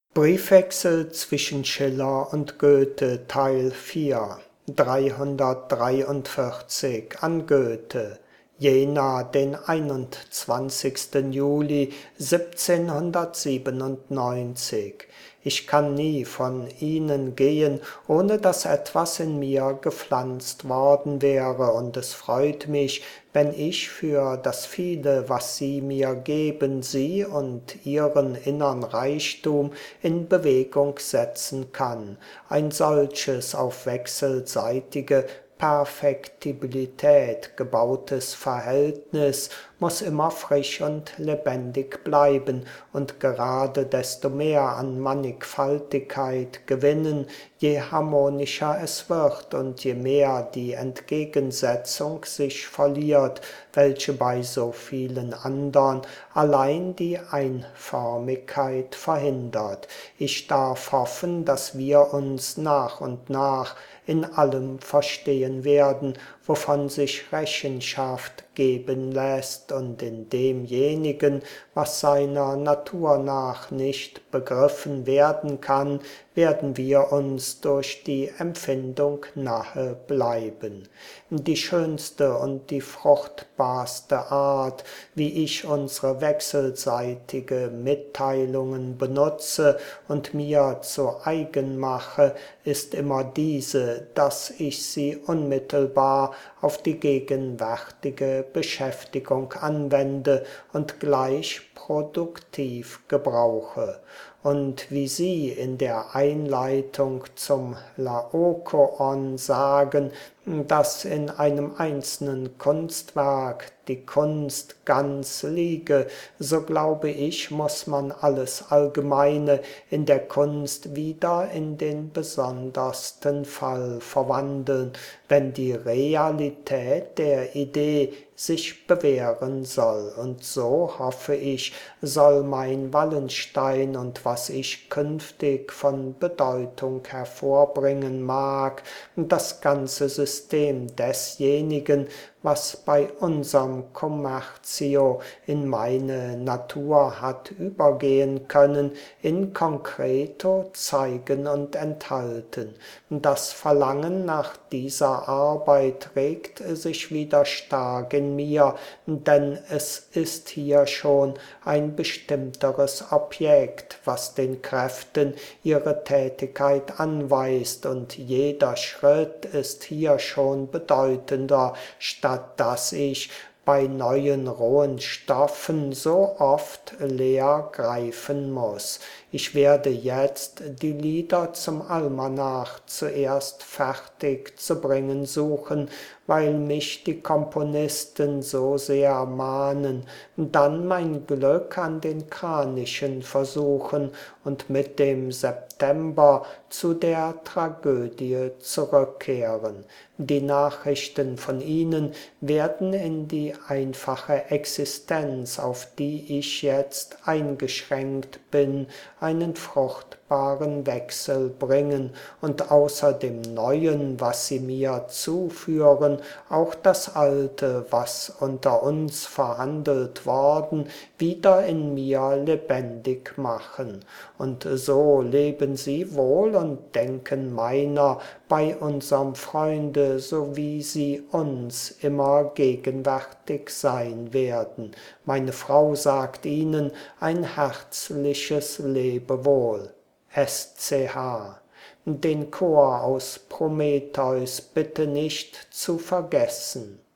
Briefwechsel zwischen Schiller und Goethe Teil 4 343 an Goethe Jena, den 21. Juli 1797. Ich kann nie von Ihnen gehen, ohne dass etwas in mir gepflanzt worden wäre, und es freut mich, wenn ich für das viele, was Sie mir geben, Sie und Ihren innern Reichtum in Bewegung setzen kann. Ein solches auf wechselseitige Perfektibilität gebautes Verhältnis muss immer frisch und lebendig bleiben und gerade desto mehr an Mannigfaltigkeit gewinnen, je harmonischer es wird und je mehr die Entgegensetzung sich verliert, welche bei so vielen andern allein die Einförmigkeit verhindert. Ich darf hoffen, dass wir uns nach und nach in allem verstehen werden, wovon sich Rechenschaft geben lässt, und in demjenigen, was seiner Natur nach nicht begriffen werden kann, werden wir uns durch die Empfindung nahe bleiben. Die schönste und die fruchtbarste Art, wie ich unsere wechselseitige Mitteilungen benutze und mir zu eigen mache, ist immer diese, dass ich sie unmittelbar auf die gegenwärtige Beschäftigung anwende und gleich produktiv gebrauche. Und wie Sie in der Einleitung zum Laokoon sagen, dass in einem einzelnen Kunstwerk die Kunst ganz liege, so glaube ich, muss man alles Allgemeine in der Kunst wieder in den besondersten Fall verwandeln, wenn die Realität der Idee sich bewähren soll. Und so, hoffe ich, soll mein Wallenstein und was ich künftig von Bedeutung hervorbringen mag, das ganze System desjenigen, was bei unserm Commercio in meine Natur hat übergehen können, in concreto zeigen und enthalten. Das Verlangen nach dieser Arbeit regt sich wieder stark in mir, denn es ist hier schon ein bestimmteres Objekt, was den Kräften ihre Tätigkeit anweist, und jeder Schritt ist hier schon bedeutender, statt dass ich bei neuen rohen Stoffen so oft leer greifen muss. Ich werde jetzt die Lieder zum Almanach zuerst fertig zu bringen suchen, weil mich die Komponisten so sehr mahnen, dann mein Glück an den Kranischen versuchen und mit dem September zu der Tragödie zurückkehren. Die Nachrichten von Ihnen werden in die einfache Existenz, auf die ich jetzt eingeschränkt bin, einen fruchtbaren Wechsel bringen und außer dem Neuen, was sie mir zuführen, auch das Alte, was unter uns verhandelt worden, wieder in mir lebendig machen. Und so leben Sie wohl und denken meiner bei unserem Freunde, so wie sie uns immer gegenwärtig sein werden. Meine Frau sagt Ihnen ein herzliches Lebewohl. SCH. Den Chor aus Prometheus bitte nicht zu vergessen.